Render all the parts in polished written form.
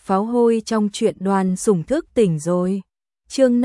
pháo hôi trong truyện Đoàn Sủng thức tỉnh rồi. Chương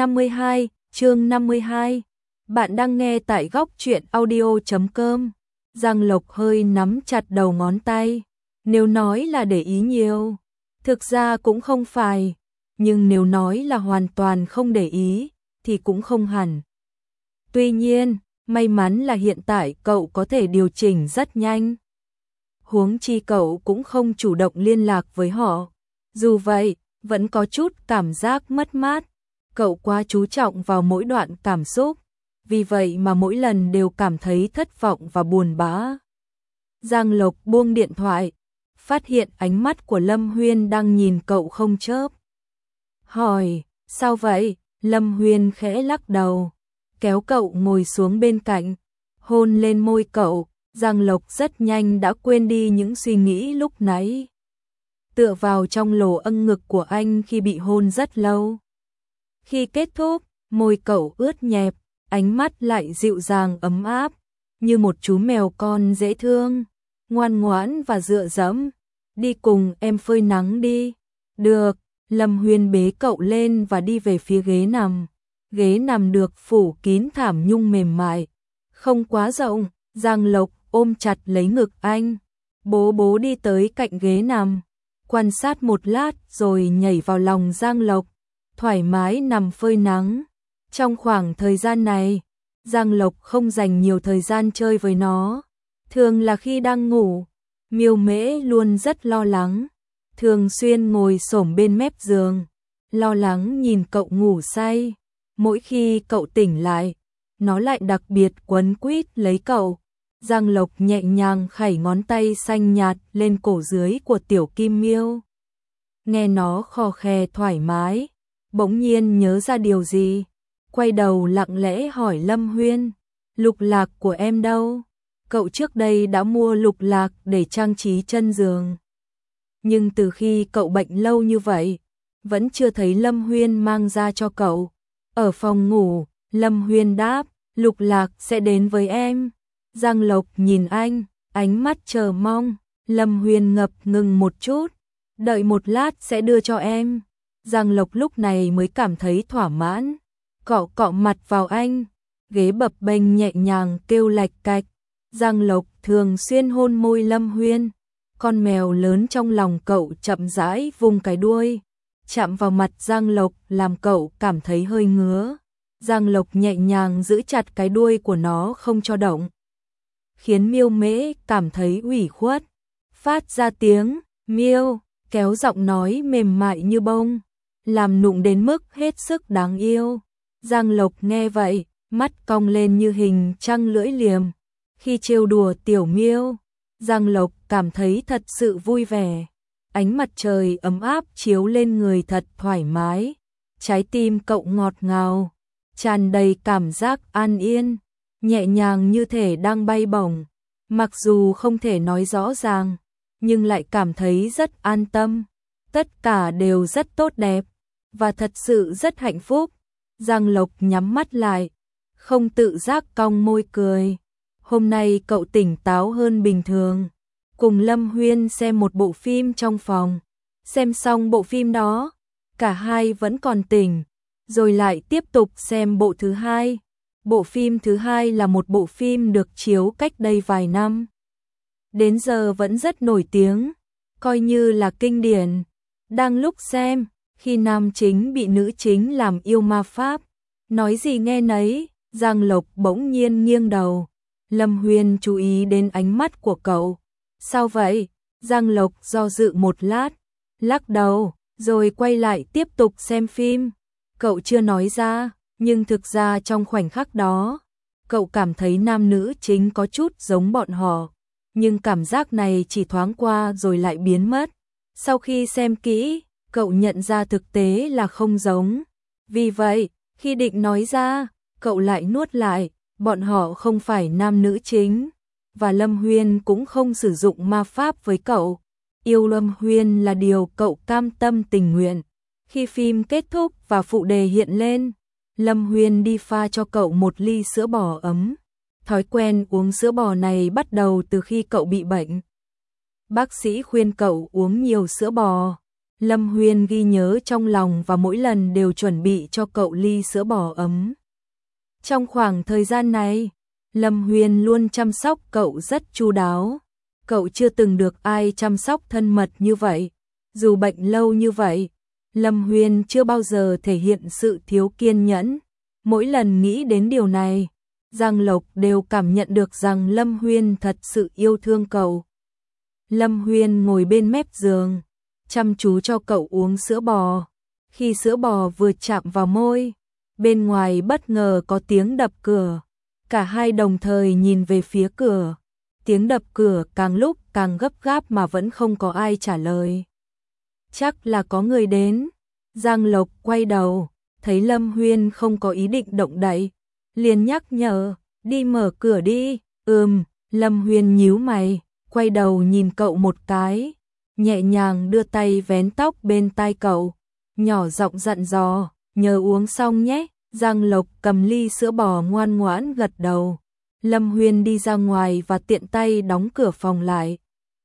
52. Bạn đang nghe tại góc truyện audio.com. Giang Lộc hơi nắm chặt đầu ngón tay. Nếu nói là để ý nhiều, thực ra cũng không phải, nhưng nếu nói là hoàn toàn không để ý thì cũng không hẳn. Tuy nhiên, may mắn là hiện tại cậu có thể điều chỉnh rất nhanh. Huống chi cậu cũng không chủ động liên lạc với họ. Dù vậy, vẫn có chút cảm giác mất mát. Cậu quá chú trọng vào mỗi đoạn cảm xúc, vì vậy mà mỗi lần đều cảm thấy thất vọng và buồn bã. Giang Lộc buông điện thoại, phát hiện ánh mắt của Lâm Huyên đang nhìn cậu không chớp. Hỏi, sao vậy? Lâm Huyên khẽ lắc đầu, kéo cậu ngồi xuống bên cạnh, hôn lên môi cậu. Giang Lộc rất nhanh đã quên đi những suy nghĩ lúc nãy. Tựa vào trong lỗ âng ngực của anh khi bị hôn rất lâu. Khi kết thúc, môi cậu ướt nhẹp, ánh mắt lại dịu dàng ấm áp, như một chú mèo con dễ thương, ngoan ngoãn và dựa dẫm. Đi cùng em phơi nắng đi. Được, Lâm Huyên bế cậu lên và đi về phía ghế nằm. Ghế nằm được phủ kín thảm nhung mềm mại, không quá rộng. Giang Lộc ôm chặt lấy ngực anh. Bố đi tới cạnh ghế nằm, quan sát một lát rồi nhảy vào lòng Giang Lộc, thoải mái nằm phơi nắng. Trong khoảng thời gian này, Giang Lộc không dành nhiều thời gian chơi với nó. Thường là khi đang ngủ, Miêu Mễ luôn rất lo lắng, thường xuyên ngồi xổm bên mép giường, lo lắng nhìn cậu ngủ say. Mỗi khi cậu tỉnh lại, nó lại đặc biệt quấn quýt lấy cậu. Giang Lộc nhẹ nhàng khẩy ngón tay xanh nhạt lên cổ dưới của tiểu Kim Miêu. Nghe nó khò khè thoải mái, bỗng nhiên nhớ ra điều gì, quay đầu lặng lẽ hỏi Lâm Huyên, lục lạc của em đâu? Cậu trước đây đã mua lục lạc để trang trí chân giường. Nhưng từ khi cậu bệnh lâu như vậy, vẫn chưa thấy Lâm Huyên mang ra cho cậu. Ở phòng ngủ, Lâm Huyên đáp, lục lạc sẽ đến với em. Giang Lộc nhìn anh, ánh mắt chờ mong. Lâm Huyên ngập ngừng một chút, đợi một lát sẽ đưa cho em. Giang Lộc lúc này mới cảm thấy thỏa mãn, cọ cọ mặt vào anh, ghế bập bênh nhẹ nhàng kêu lạch cạch. Giang Lộc thường xuyên hôn môi Lâm Huyên, con mèo lớn trong lòng cậu chậm rãi vùng cái đuôi, chạm vào mặt Giang Lộc làm cậu cảm thấy hơi ngứa. Giang Lộc nhẹ nhàng giữ chặt cái đuôi của nó không cho động, khiến Miêu Mễ cảm thấy ủy khuất, phát ra tiếng miêu, kéo giọng nói mềm mại như bông, làm nụng đến mức hết sức đáng yêu. Giang Lộc nghe vậy, mắt cong lên như hình trăng lưỡi liềm. Khi trêu đùa tiểu Miêu, Giang Lộc cảm thấy thật sự vui vẻ. Ánh mặt trời ấm áp chiếu lên người thật thoải mái, trái tim cậu ngọt ngào, tràn đầy cảm giác an yên, nhẹ nhàng như thể đang bay bổng. Mặc dù không thể nói rõ ràng, nhưng lại cảm thấy rất an tâm. Tất cả đều rất tốt đẹp, và thật sự rất hạnh phúc. Giang Lộc nhắm mắt lại, không tự giác cong môi cười. Hôm nay cậu tỉnh táo hơn bình thường. Cùng Lâm Huyên xem một bộ phim trong phòng. Xem xong bộ phim đó, cả hai vẫn còn tỉnh, rồi lại tiếp tục xem bộ thứ hai. Bộ phim thứ hai là một bộ phim được chiếu cách đây vài năm, đến giờ vẫn rất nổi tiếng, coi như là kinh điển. Đang lúc xem, khi nam chính bị nữ chính làm yêu ma pháp, nói gì nghe nấy, Giang Lộc bỗng nhiên nghiêng đầu. Lâm Huyên chú ý đến ánh mắt của cậu. Sao vậy? Giang Lộc do dự một lát, lắc đầu, rồi quay lại tiếp tục xem phim. Cậu chưa nói ra, nhưng thực ra trong khoảnh khắc đó, cậu cảm thấy nam nữ chính có chút giống bọn họ. Nhưng cảm giác này chỉ thoáng qua rồi lại biến mất. Sau khi xem kỹ, cậu nhận ra thực tế là không giống. Vì vậy, khi định nói ra, cậu lại nuốt lại, bọn họ không phải nam nữ chính, và Lâm Huyên cũng không sử dụng ma pháp với cậu. Yêu Lâm Huyên là điều cậu cam tâm tình nguyện. Khi phim kết thúc và phụ đề hiện lên, Lâm Huyên đi pha cho cậu một ly sữa bò ấm. Thói quen uống sữa bò này bắt đầu từ khi cậu bị bệnh. Bác sĩ khuyên cậu uống nhiều sữa bò. Lâm Huyên ghi nhớ trong lòng và mỗi lần đều chuẩn bị cho cậu ly sữa bò ấm. Trong khoảng thời gian này, Lâm Huyên luôn chăm sóc cậu rất chu đáo. Cậu chưa từng được ai chăm sóc thân mật như vậy. Dù bệnh lâu như vậy, Lâm Huyên chưa bao giờ thể hiện sự thiếu kiên nhẫn. Mỗi lần nghĩ đến điều này, Giang Lộc đều cảm nhận được rằng Lâm Huyên thật sự yêu thương cậu. Lâm Huyên ngồi bên mép giường, chăm chú cho cậu uống sữa bò. Khi sữa bò vừa chạm vào môi, bên ngoài bất ngờ có tiếng đập cửa. Cả hai đồng thời nhìn về phía cửa. Tiếng đập cửa càng lúc càng gấp gáp mà vẫn không có ai trả lời. Chắc là có người đến. Giang Lộc quay đầu, thấy Lâm Huyên không có ý định động đậy, liền nhắc nhở, đi mở cửa đi. Lâm Huyên nhíu mày, quay đầu nhìn cậu một cái, nhẹ nhàng đưa tay vén tóc bên tai cậu, nhỏ giọng dặn dò, nhớ uống xong nhé. Giang Lộc cầm ly sữa bò ngoan ngoãn gật đầu. Lâm Huyên đi ra ngoài và tiện tay đóng cửa phòng lại.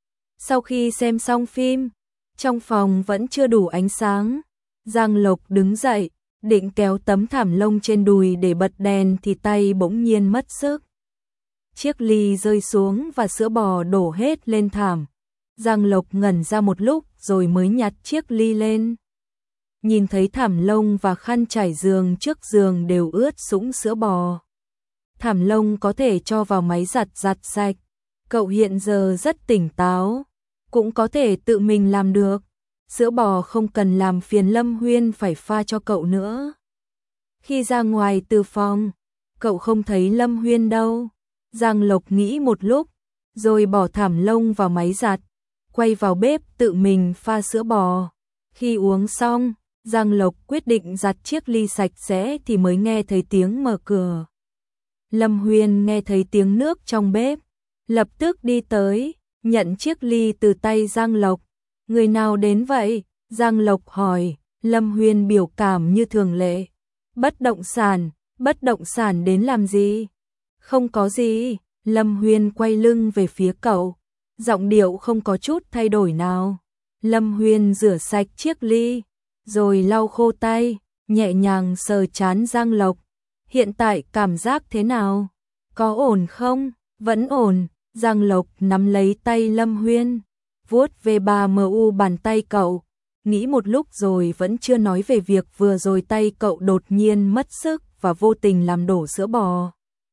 Sau khi xem xong phim, trong phòng vẫn chưa đủ ánh sáng. Giang Lộc đứng dậy, định kéo tấm thảm lông trên đùi để bật đèn thì tay bỗng nhiên mất sức. Chiếc ly rơi xuống và sữa bò đổ hết lên thảm. Giang Lộc ngẩn ra một lúc rồi mới nhặt chiếc ly lên. Nhìn thấy thảm lông và khăn trải giường trước giường đều ướt sũng sữa bò. Thảm lông có thể cho vào máy giặt sạch. Cậu hiện giờ rất tỉnh táo, cũng có thể tự mình làm được. Sữa bò không cần làm phiền Lâm Huyên phải pha cho cậu nữa. Khi ra ngoài từ phòng, cậu không thấy Lâm Huyên đâu. Giang Lộc nghĩ một lúc, rồi bỏ thảm lông vào máy giặt, quay vào bếp tự mình pha sữa bò. Khi uống xong, Giang Lộc quyết định giặt chiếc ly sạch sẽ thì mới nghe thấy tiếng mở cửa. Lâm Huyên nghe thấy tiếng nước trong bếp, lập tức đi tới, nhận chiếc ly từ tay Giang Lộc. Người nào đến vậy? Giang Lộc hỏi. Lâm Huyên biểu cảm như thường lệ. Bất động sản đến làm gì? Không có gì. Lâm Huyên quay lưng về phía cậu, giọng điệu không có chút thay đổi nào. Lâm Huyên rửa sạch chiếc ly, rồi lau khô tay, nhẹ nhàng sờ trán Giang Lộc. Hiện tại cảm giác thế nào? Có ổn không? Vẫn ổn. Giang Lộc nắm lấy tay Lâm Huyên, vuốt về bàn tay cậu, nghĩ một lúc rồi vẫn chưa nói về việc vừa rồi tay cậu đột nhiên mất sức và vô tình làm đổ sữa bò.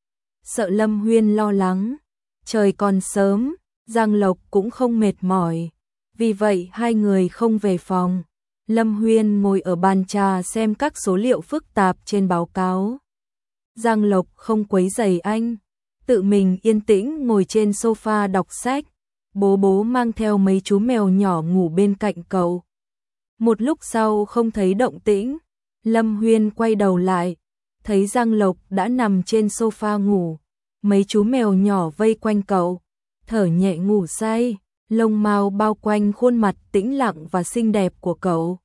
Sợ Lâm Huyên lo lắng. Trời còn sớm, Giang Lộc cũng không mệt mỏi, vì vậy hai người không về phòng. Lâm Huyên ngồi ở bàn trà xem các số liệu phức tạp trên báo cáo. Giang Lộc không quấy rầy anh, tự mình yên tĩnh ngồi trên sofa đọc sách. Bố mang theo mấy chú mèo nhỏ ngủ bên cạnh cậu. Một lúc sau không thấy động tĩnh, Lâm Huyên quay đầu lại, thấy Giang Lộc đã nằm trên sofa ngủ. Mấy chú mèo nhỏ vây quanh cậu, thở nhẹ ngủ say, lông mao bao quanh khuôn mặt tĩnh lặng và xinh đẹp của cậu.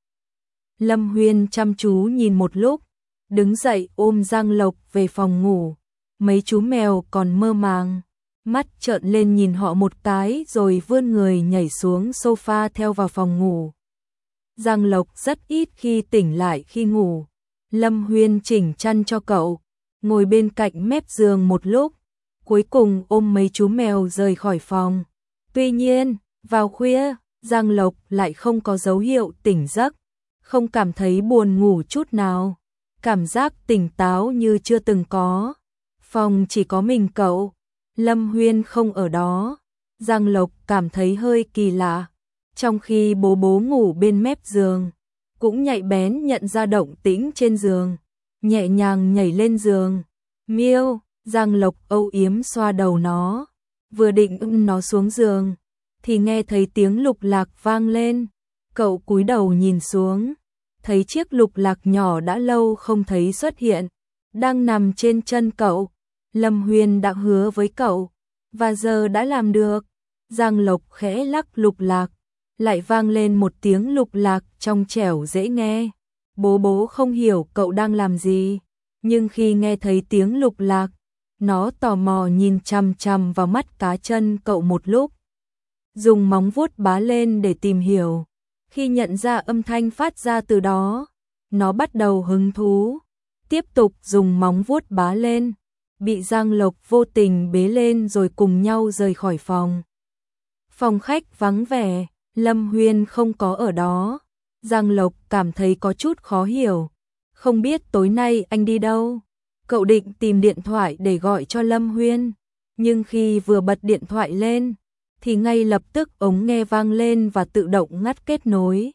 Lâm Huyên chăm chú nhìn một lúc, đứng dậy ôm Giang Lộc về phòng ngủ. Mấy chú mèo còn mơ màng, mắt trợn lên nhìn họ một cái rồi vươn người nhảy xuống sofa theo vào phòng ngủ. Giang Lộc rất ít khi tỉnh lại khi ngủ. Lâm Huyên chỉnh chăn cho cậu, ngồi bên cạnh mép giường một lúc, cuối cùng ôm mấy chú mèo rời khỏi phòng. Tuy nhiên, vào khuya, Giang Lộc lại không có dấu hiệu tỉnh giấc, không cảm thấy buồn ngủ chút nào, cảm giác tỉnh táo như chưa từng có. Phòng chỉ có mình cậu, Lâm Huyên không ở đó. Giang Lộc cảm thấy hơi kỳ lạ. Trong khi bố ngủ bên mép giường, cũng nhạy bén nhận ra động tĩnh trên giường, nhẹ nhàng nhảy lên giường. Miêu, Giang Lộc âu yếm xoa đầu nó, vừa định nó xuống giường, thì nghe thấy tiếng lục lạc vang lên. Cậu cúi đầu nhìn xuống, thấy chiếc lục lạc nhỏ đã lâu không thấy xuất hiện, đang nằm trên chân cậu. Lâm Huyên đã hứa với cậu, và giờ đã làm được. Giang Lộc khẽ lắc lục lạc, lại vang lên một tiếng lục lạc trong trẻo dễ nghe. Bố không hiểu cậu đang làm gì, nhưng khi nghe thấy tiếng lục lạc, nó tò mò nhìn chằm chằm vào mắt cá chân cậu một lúc, dùng móng vuốt bá lên để tìm hiểu. Khi nhận ra âm thanh phát ra từ đó, nó bắt đầu hứng thú, tiếp tục dùng móng vuốt bá lên, bị Giang Lộc vô tình bế lên rồi cùng nhau rời khỏi phòng. Phòng khách vắng vẻ, Lâm Huyên không có ở đó. Giang Lộc cảm thấy có chút khó hiểu. Không biết tối nay anh đi đâu? Cậu định tìm điện thoại để gọi cho Lâm Huyên. Nhưng khi vừa bật điện thoại lên, thì ngay lập tức ống nghe vang lên và tự động ngắt kết nối.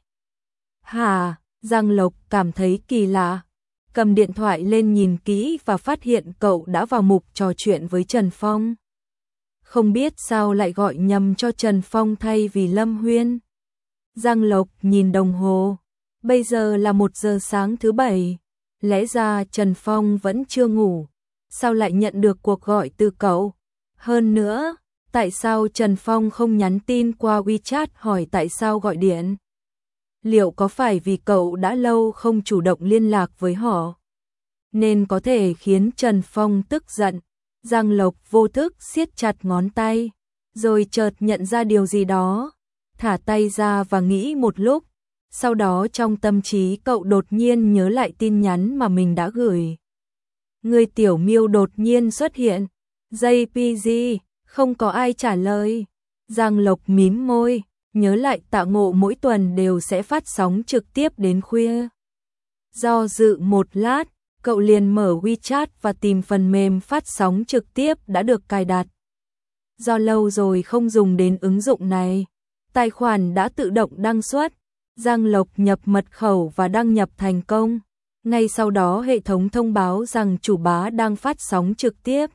Hả? Giang Lộc cảm thấy kỳ lạ. Cầm điện thoại lên nhìn kỹ và phát hiện cậu đã vào mục trò chuyện với Trần Phong. Không biết sao lại gọi nhầm cho Trần Phong thay vì Lâm Huyên. Giang Lộc nhìn đồng hồ. Bây giờ là 1 giờ sáng thứ Bảy. Lẽ ra Trần Phong vẫn chưa ngủ. Sao lại nhận được cuộc gọi từ cậu? Hơn nữa, tại sao Trần Phong không nhắn tin qua WeChat hỏi tại sao gọi điện? Liệu có phải vì cậu đã lâu không chủ động liên lạc với họ, nên có thể khiến Trần Phong tức giận? Giang Lộc vô thức siết chặt ngón tay, rồi chợt nhận ra điều gì đó, thả tay ra và nghĩ một lúc. Sau đó trong tâm trí cậu đột nhiên nhớ lại tin nhắn mà mình đã gửi. Người Tiểu Miêu đột nhiên xuất hiện. JPG, không có ai trả lời. Giang Lộc mím môi, nhớ lại Tạ Ngộ mỗi tuần đều sẽ phát sóng trực tiếp đến khuya. Do dự một lát, cậu liền mở WeChat và tìm phần mềm phát sóng trực tiếp đã được cài đặt. Do lâu rồi không dùng đến ứng dụng này, tài khoản đã tự động đăng xuất. Giang Lộc nhập mật khẩu và đăng nhập thành công. Ngay sau đó hệ thống thông báo rằng chủ bá đang phát sóng trực tiếp.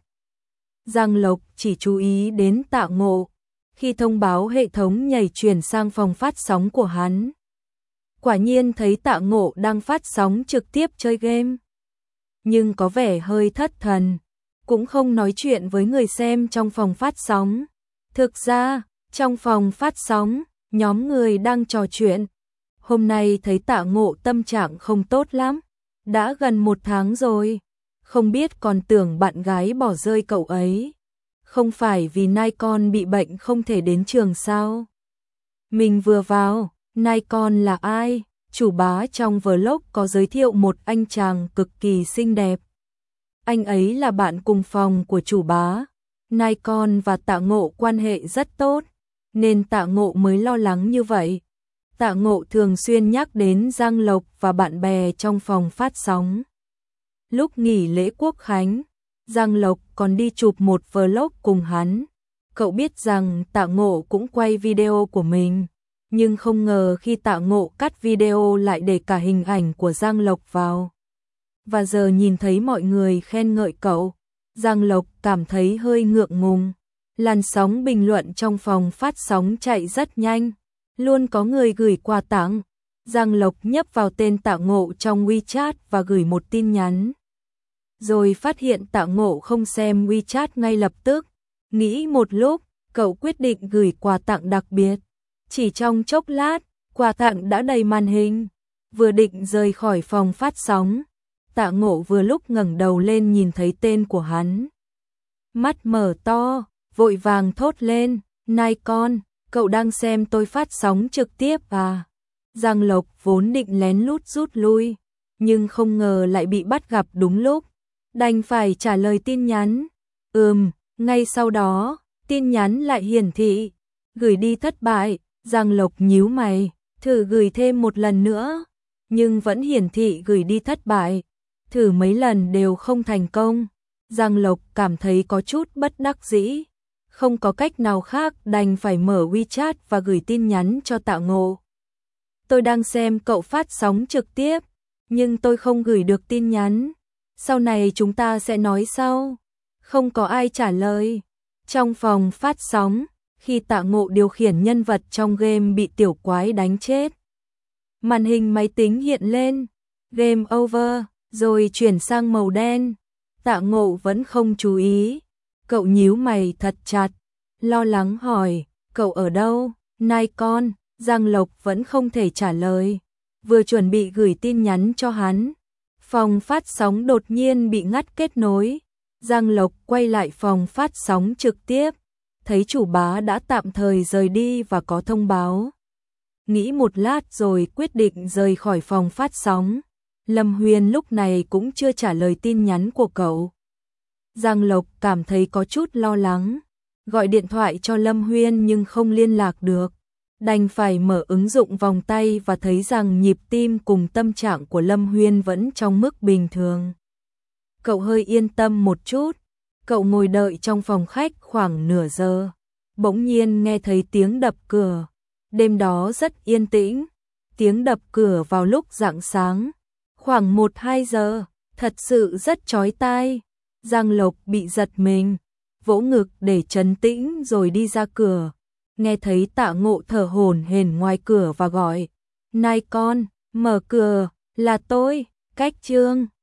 Giang Lộc chỉ chú ý đến Tạ Ngộ. Khi thông báo hệ thống nhảy chuyển sang phòng phát sóng của hắn. Quả nhiên thấy Tạ Ngộ đang phát sóng trực tiếp chơi game. Nhưng có vẻ hơi thất thần. Cũng không nói chuyện với người xem trong phòng phát sóng. Thực ra, trong phòng phát sóng, nhóm người đang trò chuyện. Hôm nay thấy Tạ Ngộ tâm trạng không tốt lắm. Đã gần 1 tháng rồi. Không biết còn tưởng bạn gái bỏ rơi cậu ấy. Không phải vì Nikon bị bệnh không thể đến trường sao? Mình vừa vào, Nikon là ai? Chủ bá trong vlog có giới thiệu một anh chàng cực kỳ xinh đẹp. Anh ấy là bạn cùng phòng của chủ bá. Nikon và Tạ Ngộ quan hệ rất tốt, nên Tạ Ngộ mới lo lắng như vậy. Tạ Ngộ thường xuyên nhắc đến Giang Lộc và bạn bè trong phòng phát sóng. Lúc nghỉ lễ Quốc Khánh, Giang Lộc còn đi chụp một vlog cùng hắn. Cậu biết rằng Tạ Ngộ cũng quay video của mình, nhưng không ngờ khi Tạ Ngộ cắt video lại để cả hình ảnh của Giang Lộc vào. Và giờ nhìn thấy mọi người khen ngợi cậu, Giang Lộc cảm thấy hơi ngượng ngùng. Làn sóng bình luận trong phòng phát sóng chạy rất nhanh, luôn có người gửi quà tặng. Giang Lộc nhấp vào tên Tạ Ngộ trong WeChat và gửi một tin nhắn. Rồi phát hiện Tạ Ngộ không xem WeChat ngay lập tức. Nghĩ một lúc, cậu quyết định gửi quà tặng đặc biệt. Chỉ trong chốc lát, quà tặng đã đầy màn hình. Vừa định rời khỏi phòng phát sóng, Tạ Ngộ vừa lúc ngẩng đầu lên nhìn thấy tên của hắn. Mắt mở to, vội vàng thốt lên, Nikon, cậu đang xem tôi phát sóng trực tiếp à? Giang Lộc vốn định lén lút rút lui, nhưng không ngờ lại bị bắt gặp đúng lúc. Đành phải trả lời tin nhắn. Ngay sau đó, tin nhắn lại hiển thị. Gửi đi thất bại. Giang Lộc nhíu mày, thử gửi thêm một lần nữa. Nhưng vẫn hiển thị gửi đi thất bại. Thử mấy lần đều không thành công. Giang Lộc cảm thấy có chút bất đắc dĩ. Không có cách nào khác đành phải mở WeChat và gửi tin nhắn cho Tạ Ngộ. Tôi đang xem cậu phát sóng trực tiếp, nhưng tôi không gửi được tin nhắn. Sau này chúng ta sẽ nói sau. Không có ai trả lời. Trong phòng phát sóng, khi Tạ Ngộ điều khiển nhân vật trong game bị tiểu quái đánh chết, màn hình máy tính hiện lên Game over, rồi chuyển sang màu đen. Tạ Ngộ vẫn không chú ý. Cậu nhíu mày thật chặt, lo lắng hỏi, cậu ở đâu? Nikon. Giang Lộc vẫn không thể trả lời. Vừa chuẩn bị gửi tin nhắn cho hắn, phòng phát sóng đột nhiên bị ngắt kết nối. Giang Lộc quay lại phòng phát sóng trực tiếp, thấy chủ bá đã tạm thời rời đi và có thông báo. nghĩ một lát rồi quyết định rời khỏi phòng phát sóng. Lâm Huyên lúc này cũng chưa trả lời tin nhắn của cậu. Giang Lộc cảm thấy có chút lo lắng, gọi điện thoại cho Lâm Huyên nhưng không liên lạc được. Đành phải mở ứng dụng vòng tay và thấy rằng nhịp tim cùng tâm trạng của Lâm Huyên vẫn trong mức bình thường. Cậu hơi yên tâm một chút, cậu ngồi đợi trong phòng khách khoảng nửa giờ. Bỗng nhiên nghe thấy tiếng đập cửa, đêm đó rất yên tĩnh, tiếng đập cửa vào lúc rạng sáng, khoảng 1-2 giờ, thật sự rất chói tai. Giang Lộc bị giật mình, vỗ ngực để trấn tĩnh rồi đi ra cửa. Nghe thấy Tạ Ngộ thở hổn hển ngoài cửa và gọi, "Này con, mở cửa, là tôi, Cách Trương."